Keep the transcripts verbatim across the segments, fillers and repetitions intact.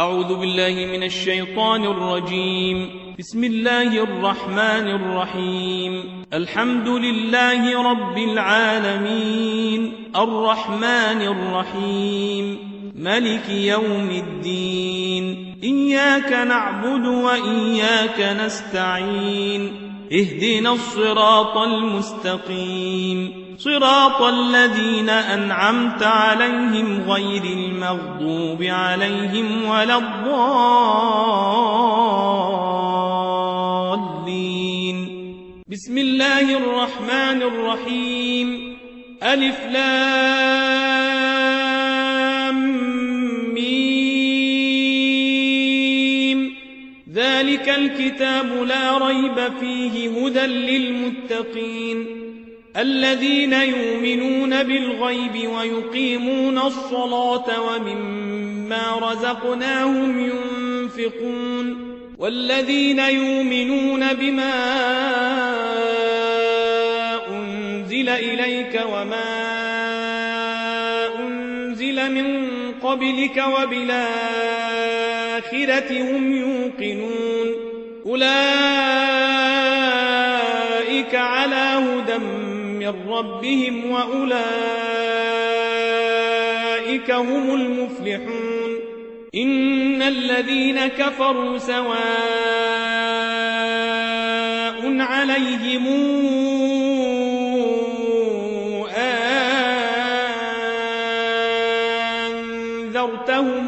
أعوذ بالله من الشيطان الرجيم. بسم الله الرحمن الرحيم. الحمد لله رب العالمين، الرحمن الرحيم، ملك يوم الدين. إياك نعبد وإياك نستعين، اهدنا الصراط المستقيم، صراط الذين أنعمت عليهم غير المغضوب عليهم ولا الضالين. بسم الله الرحمن الرحيم. ألف لام ميم. ذلك الكتاب لا ريب فيه هدى للمتقين الذين يؤمنون بالغيب ويقيمون الصلاة ومما رزقناهم ينفقون والذين يؤمنون بما أنزل إليك وما أنزل من قبلك وبالآخرة هم يوقنون أولئك على هدى من ربهم وأولئك هم المفلحون. إن الذين كفروا سواء عليهم أنذرتهم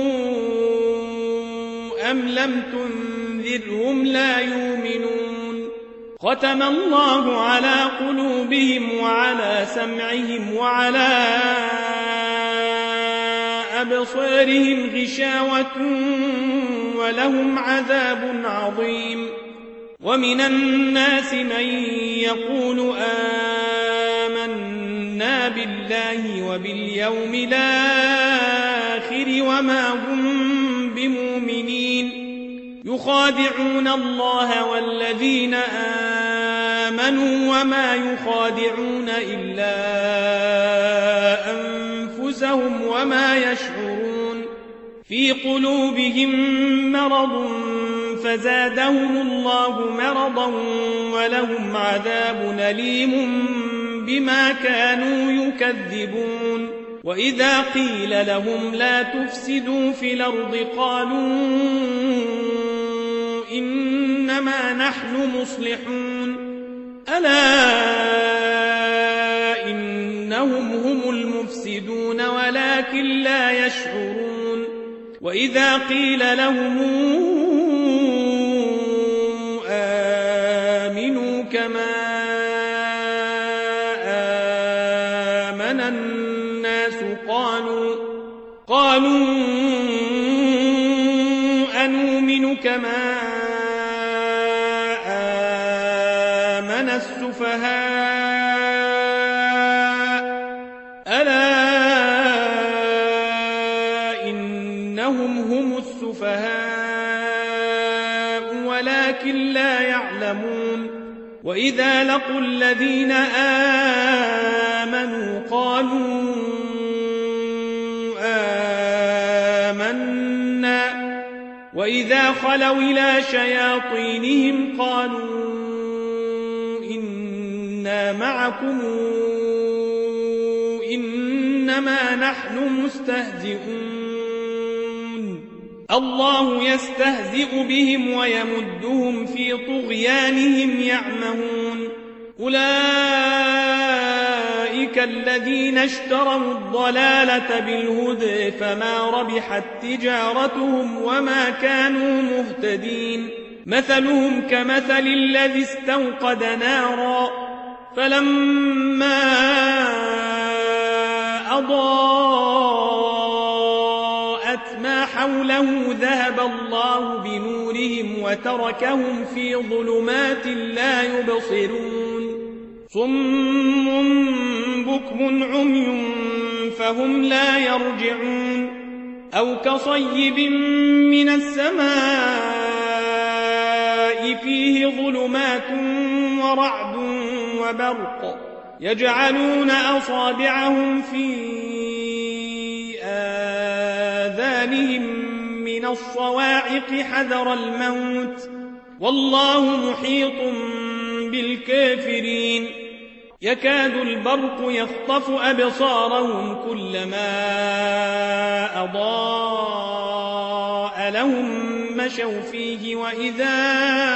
أم لم تنذرهم لا يؤمنون. ختم الله على قلوبهم وعلى سمعهم وعلى أبصارهم غشاوة ولهم عذاب عظيم. ومن الناس من يقول آمنا بالله وباليوم الآخر وما هم بمؤمنين يخادعون الله والذين آمنوا وما يخادعون إلا أنفسهم وما يشعرون. في قلوبهم مرض فزادهم الله مرضا ولهم عذاب أليم بما كانوا يكذبون. وإذا قيل لهم لا تفسدوا في الأرض قالوا إنما نحن مصلحون ألا إنهم هم المفسدون ولكن لا يشعرون. وإذا قيل لهم آمنوا كما آمن الناس قالوا قالوا أنؤمن كما آمن السفهاء ألا إنهم هم السفهاء ولكن لا يعلمون. وإذا لقوا الذين آمنوا قالوا آمنا وإذا خلوا إلى شياطينهم قالوا إنا معكم إنما نحن مستهزئون. الله يستهزئ بهم ويمدهم في طغيانهم يعمهون. أولئك الذين اشتروا الضلالة بالهدى فما ربحت تجارتهم وما كانوا مهتدين. مثلهم كمثل الذي استوقد نارا فلما أضاءت ما حوله ذهب الله بنورهم وتركهم في ظلمات لا يبصرون. صم بكم عمي فهم لا يرجعون. أو كصيب من السماء فيه ظلمات ورعد وبرق يجعلون أصابعهم في آذانهم من الصواعق حذر الموت والله محيط بالكافرين يكاد البرق يخطف أبصارهم كلما أضاء لهم مشوا فيه وإذا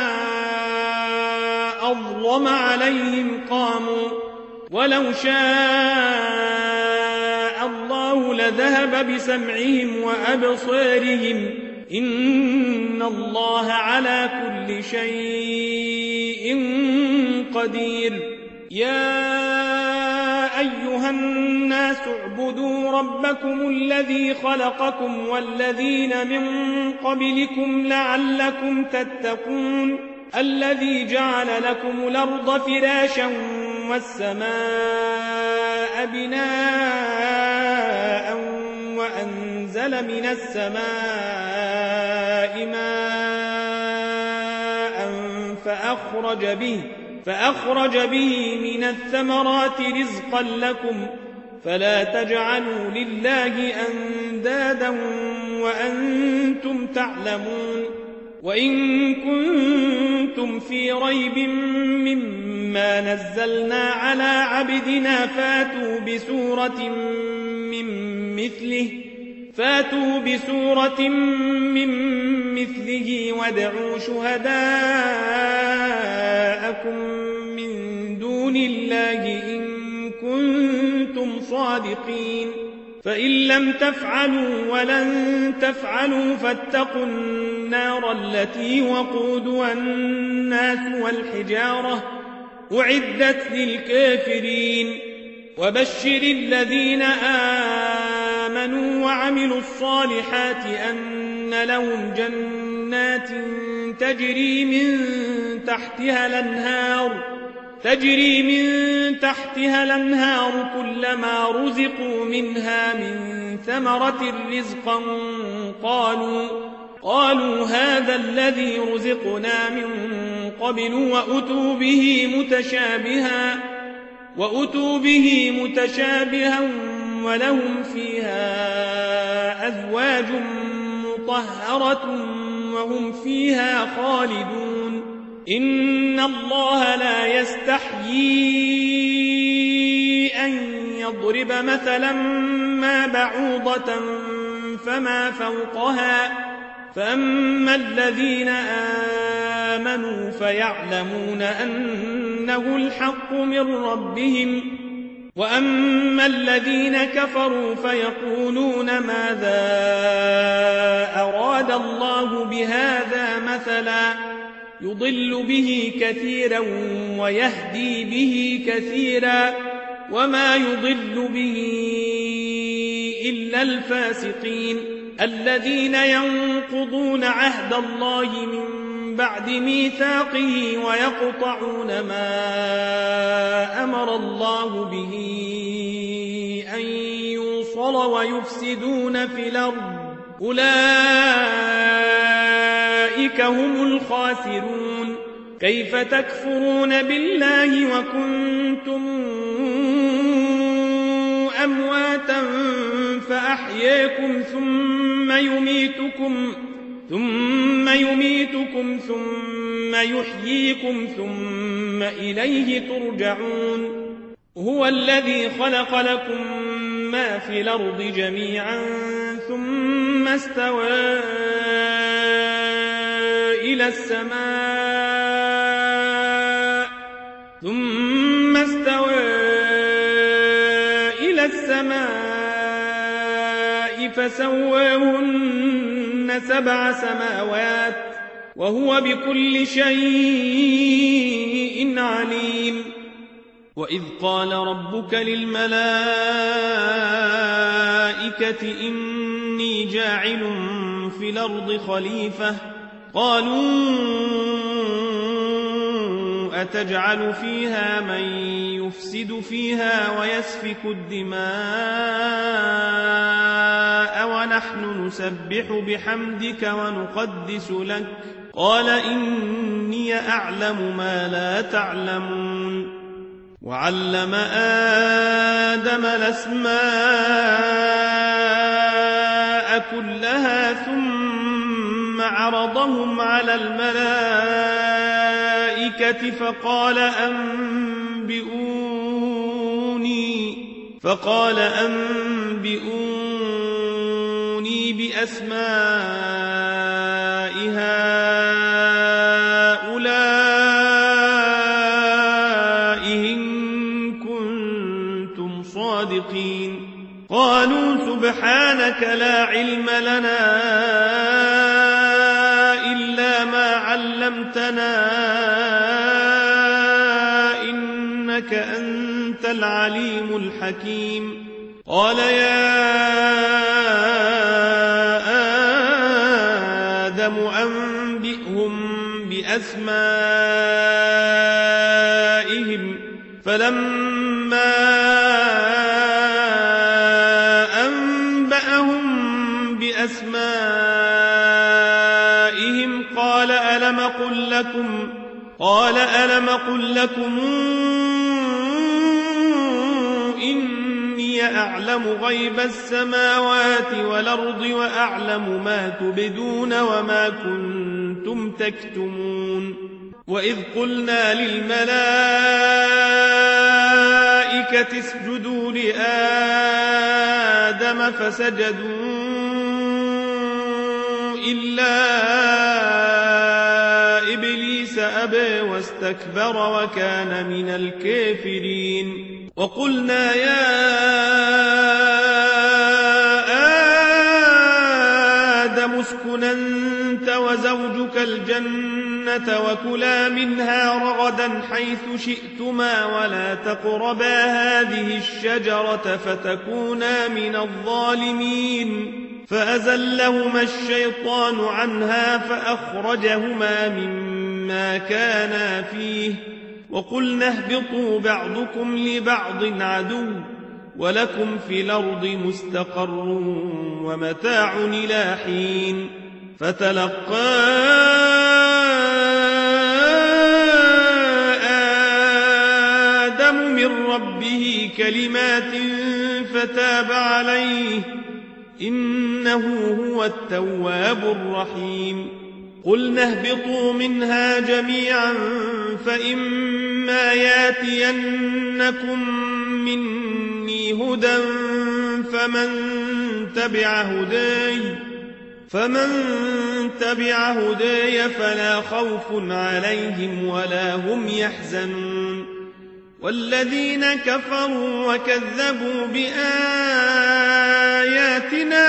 أظلم عليهم قاموا ولو شاء الله لذهب بسمعهم وأبصارهم إن الله على كل شيء قدير يا أيها الناس اعبدوا ربكم الذي خلقكم والذين من قبلكم لعلكم تتقون الذي جعل لكم الأرض فراشا والسماء بناء وأنزل من السماء ماء فأخرج به فأخرج به من الثمرات رزقا لكم فلا تجعلوا لله أندادا وأنتم تعلمون وإن كنتم في ريب مما نزلنا على عبدنا فاتوا بسورة من مثله فاتوا بسورة من مثله وادعوا شهداءكم من دون الله إن كنتم صادقين فإن لم تفعلوا ولن تفعلوا فاتقوا النار التي وقودها الناس والحجارة أعدت للكافرين وبشر الذين آمنوا وعملوا الصالحات أن لهم جنات تجري من تحتها الأنهار تجري من تحتها الأنهار كلما رزقوا منها من ثمرة رزقا قالوا قالوا هذا الذي رزقنا من قبل وأتوا به متشابها وأتوا به متشابها ولهم فيها أزواج مطهرة وهم فيها خالدون إن الله لا يستحيي أن يضرب مثلا ما بعوضة فما فوقها فأما الذين آمنوا فيعلمون أنه الحق من ربهم وأما الذين كفروا فيقولون ماذا أراد الله بهذا مثلا يضل به كثيرا ويهدي به كثيرا وما يضل به إلا الفاسقين الذين ينقضون عهد الله من بعد ميثاقه ويقطعون ما أمر الله به أن يوصل ويفسدون في الأرض أولئك هم الخاسرون كيف تكفرون بالله وكنتم أمواتا فأحياكم ثم يميتكم ثم يميتكم ثم يحييكم ثم إليه ترجعون هو الذي خلق لكم ما في الأرض جميعا ثم استوى إلى السماء ثم استوى إلى السماء فسواهن سبع سماوات وهو بكل شيء عليم وإذ قال ربك للملائكة إني جاعل في الأرض خليفة قالوا أتجعل فيها من يفسد فيها ويسفك الدماء ونحن نسبح بحمدك ونقدس لك قال إني أعلم ما لا تعلمون وعلم آدم الأسماء كلها ثم عرضهم على الملائكة فقال أنبئوني فقال أنبئوني بأسماء هؤلاء إن كنتم صادقين قالوا سبحانك لا علم لنا إلا ما علمتنا إنك أنت العليم الحكيم قال يا آدم أنبئهم بأسمائهم فلما أنبأهم بأسمائهم قال ألم قل لكم قال ألم قل لكم إني أعلم غيب السماوات والأرض وأعلم ما تبدون وما كنتم تكتمون وإذ قلنا للملائكة اسجدوا لآدم فسجدوا إلا إبليس أبى واستكبر وكان من الكافرين وقلنا يا آدم اسكن أنت وزوجك الجنة وكلا منها رغدا حيث شئتما ولا تقربا هذه الشجرة فتكونا من الظالمين فأزلهما الشيطان عنها فأخرجهما مما كانا فيه وقلنا اهبطوا بعضكم لبعض عدو ولكم في الأرض مستقر ومتاع إلى حين فتلقى آدم من ربه كلمات فتاب عليه إنه هو التواب الرحيم قلنا اهبطوا منها جميعا فإما ياتينكم مني هدى فمن تبع هداي فمن تبع هداي فلا خوف عليهم ولا هم يحزنون والذين كفروا وكذبوا بآياتنا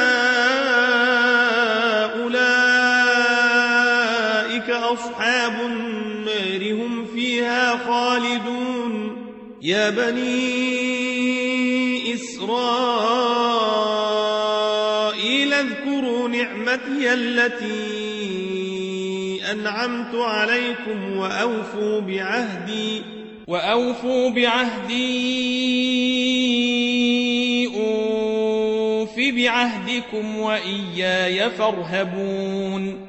أولئك أصحاب النار هم فيها خالدون يا بني إسرائيل اذكروا نعمتي التي أنعمت عليكم وأوفوا بعهدي وأوفوا بعهدي أوف بعهدكم وإياي فارهبون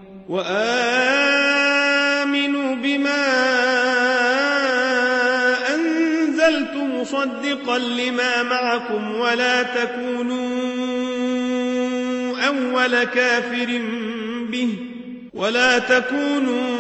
وآمنوا بما أنزلت مصدقا لما معكم ولا تكونوا أول كافر به ولا تكونوا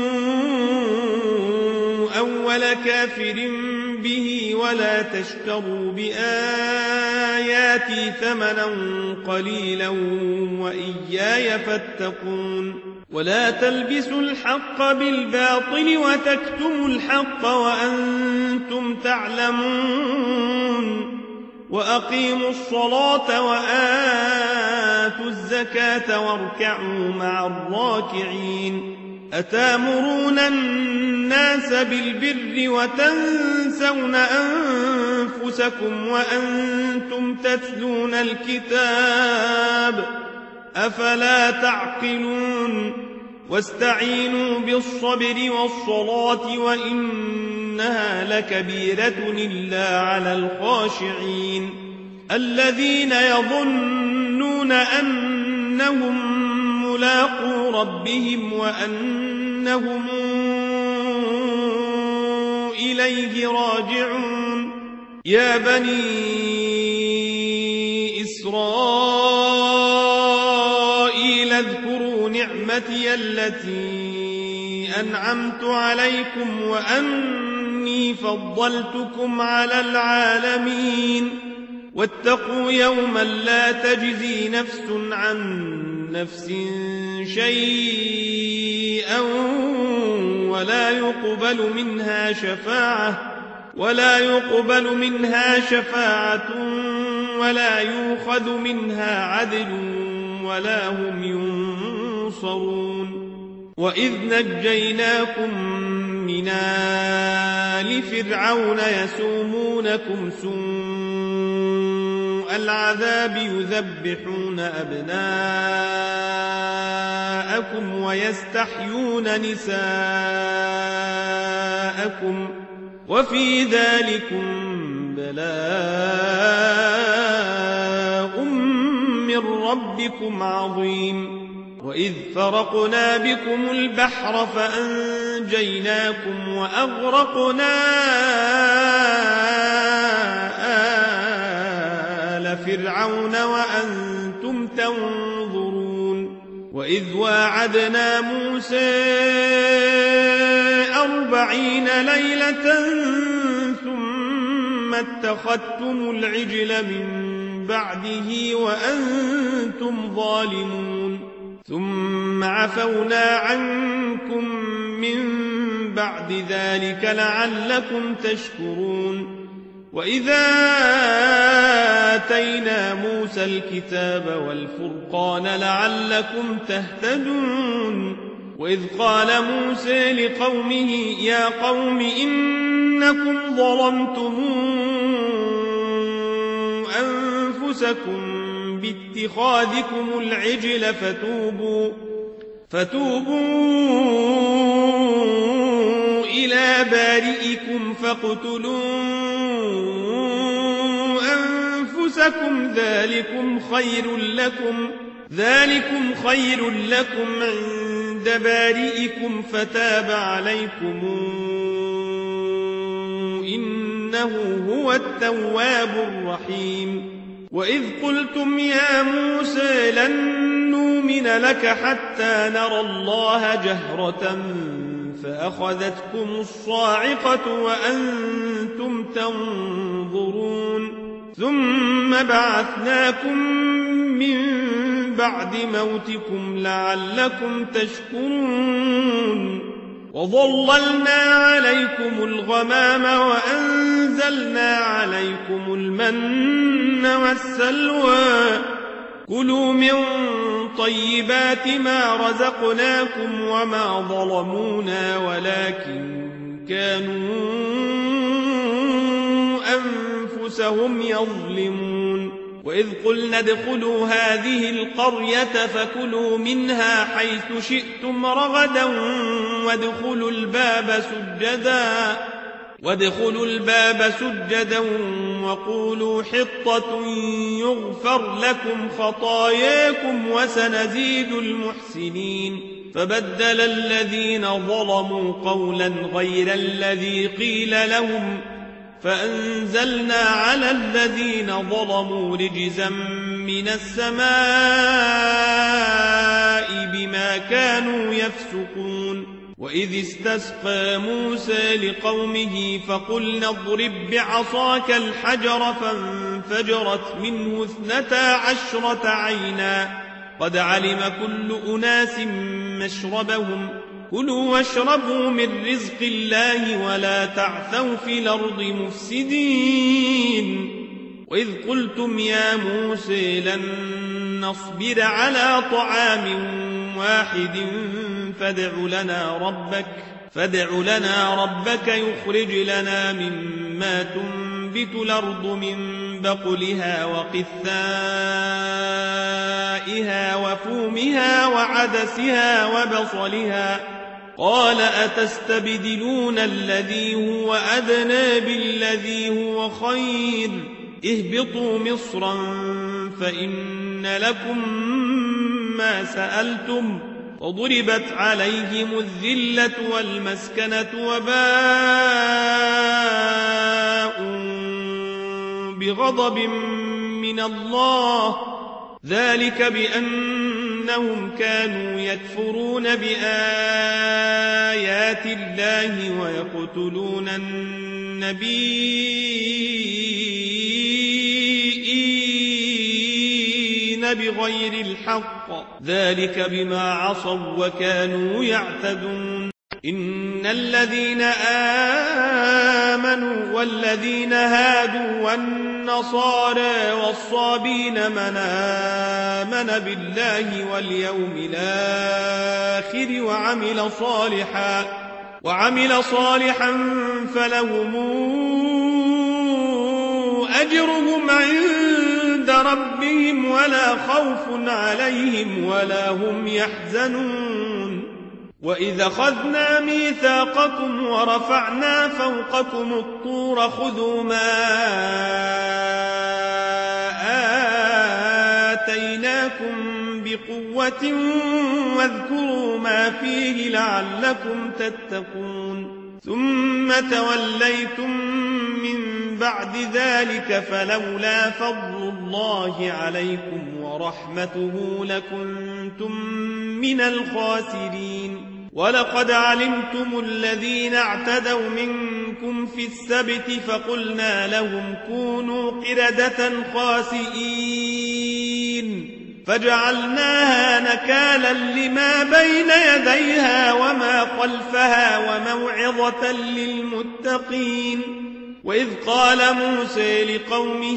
أول كافر به ولا تشتروا بآياتي ثمنا قليلا وإياي فاتقون ولا تلبسوا الحق بالباطل وتكتموا الحق وأنتم تعلمون وأقيموا الصلاة وآتوا الزكاة واركعوا مع الراكعين أتامرون الناس بالبر وتنسون أنفسكم وأنتم تتلون الكتاب أفلا تعقلون واستعينوا بالصبر والصلاة وإنها لكبيرة إلا على الخاشعين الذين يظنون أنهم ملاقو ربهم وأنهم إليه راجعون يا بني إسرائيل اذكروا اذكروا نعمتي التي أنعمت عليكم وأني فضلتكم على العالمين واتقوا يوما لا تجزي نفس عن نفس شيئا ولا يقبل منها شفاعة ولا يقبل منها شفاعة ولا يؤخذ منها عدل ولا هم ينصرون وإذ نجيناكم من آل فرعون يسومونكم سوء العذاب يذبحون أبناءكم ويستحيون نساءكم وفي ذلكم بلاء من ربكم عظيم وإذ فرقنا بكم البحر فأنجيناكم وأغرقنا آل فرعون وأنتم تنظرون وإذ واعدنا موسى أربعين ليلة ثم اتخذتم العجل من بعده وأنتم ظالمون ثم عفونا عنكم من بعد ذلك لعلكم تشكرون وإذا آتينا موسى الكتاب والفرقان لعلكم تهتدون وإذ قال موسى لقومه يا قوم إنكم ظلمتم أنفسكم باتخاذكم العجل فتوبوا فتوبوا إلى بارئكم فاقتلوا أنفسكم ذلكم خير لكم ذلكم خير لكم عند بارئكم فتاب عليكم إنه هو التواب الرحيم وإذ قلتم يا موسى لن نؤمن لك حتى نرى الله جهرة فأخذتكم الصاعقة وأنتم تنظرون ثم بعثناكم من بعد موتكم لعلكم تشكرون وظللنا عليكم الغمام وأنزلنا عليكم المن والسلوى كلوا من طيبات ما رزقناكم وما ظلمونا ولكن كانوا أنفسهم يظلمون وإذ قلنا ادخلوا هذه القرية فكلوا منها حيث شئتم رغدا وادخلوا الباب سجدا وادخلوا الباب سجدا وقولوا حطة يغفر لكم خطاياكم وسنزيد المحسنين فبدل الذين ظلموا قولا غير الذي قيل لهم فأنزلنا على الذين ظلموا رجزا من السماء بما كانوا يفسقون وإذ استسقى موسى لقومه فقلنا اضرب بعصاك الحجر فانفجرت منه اثنتا عشرة عينا قد علم كل أناس مشربهم كلوا واشربوا من رزق الله ولا تعثوا في الأرض مفسدين وإذ قلتم يا موسى لن نصبر على طعام واحد فادع لنا ربك فادع لنا ربك يخرج لنا مما تنبت الأرض من بقلها وقثائها وفومها وعدسها وبصلها قال أتستبدلون الذي هو أدنى بالذي هو خير اهبطوا مصرا فإن لكم ما سألتم وضربت عليهم الذلة والمسكنة وباءوا بغضب من الله ذلك بأن إنهم كانوا يكفرون بآيات الله ويقتلون النبيين بغير الحق ذلك بما عصوا وكانوا يعتدون إن الذين آمنوا والذين هادوا والنصارى والصابين من آمن بالله واليوم الآخر وعمل صالحا وعمل صالحا فلهم أجرهم عند ربهم ولا خوف عليهم ولا هم يحزنون وإذا أخذنا ميثاقكم ورفعنا فوقكم الطور خذوا ما آتيناكم بقوة واذكروا ما فيه لعلكم تتقون ثم توليتم من بعد ذلك فلولا فضل الله عليكم ورحمته لكنتم من الخاسرين ولقد علمتم الذين اعتدوا منكم في السبت فقلنا لهم كونوا قردة خاسئين فجعلناها نكالا لما بين يديها وما خلفها وموعظة للمتقين وإذ قال موسى لقومه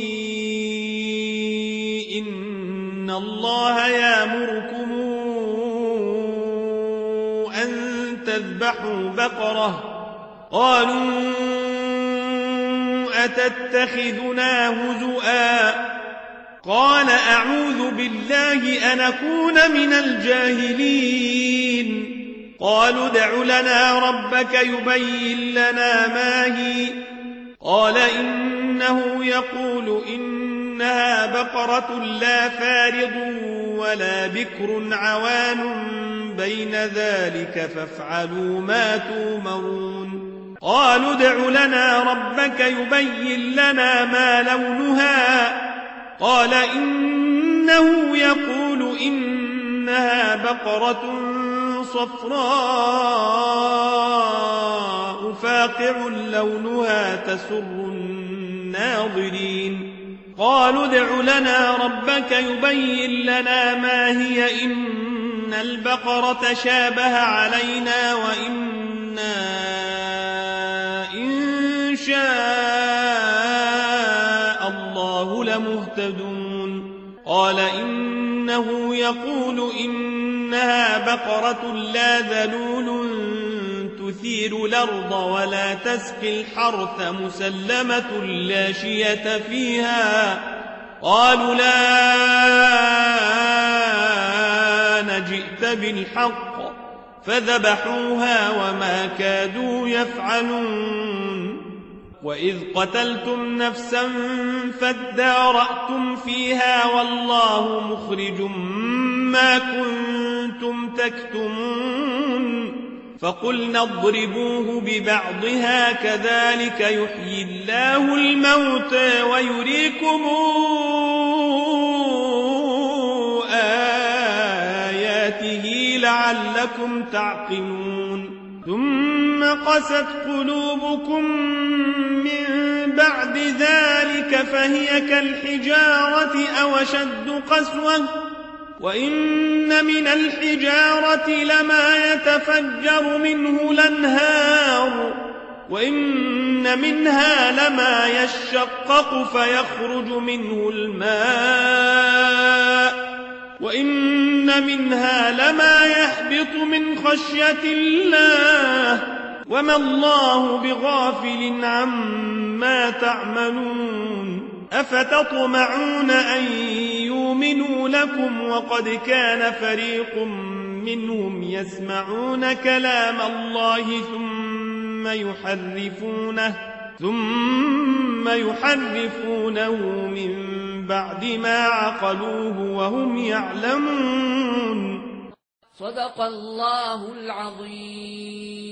إن الله يأمركم أن تذبحوا بقرة قالوا أتتخذنا هزؤا قال أعوذ بالله أن أكون من الجاهلين قالوا ادع لنا ربك يبين لنا ما هي قال إنه يقول إنها بقرة لا فارض ولا بكر عوان بين ذلك فافعلوا ما تؤمرون قالوا ادع لنا ربك يبين لنا ما لونها قال إنه يقول إنها بقرة صفراء فاقع لونها تسر الناظرين قالوا ادع لنا ربك يبين لنا ما هي إن البقرة شابه علينا وإنا إن شاء الله لمهتدون قال إنه يقول إنها بقرة لا ذلول تثير الأرض ولا تسقي الحرث مسلمة لا شية فيها قالوا لا جئت بالحق فذبحوها وما كادوا يفعلون وإذ قتلتم نفسا فادارأتم فيها والله مخرج ما كنتم تكتمون فقلنا اضربوه ببعضها كذلك يحيي الله الموتى ويريكم آياته لعلكم تعقلون ثم قست قلوبكم من بعد ذلك فهي كالحجارة أو أشد قسوة وإن من الحجارة لما يتفجر منه الأنهار وإن منها لما يشقق فيخرج منه الماء وإن منها لما يهبط من خشية الله وما الله بغافل عما تعملون أفتطمعون أن يؤمنوا لكم وقد كان فريق منهم يسمعون كلام الله ثم يحرفونه ثم يحرفونه من بعد ما عقلوه وهم يعلمون صدق الله العظيم.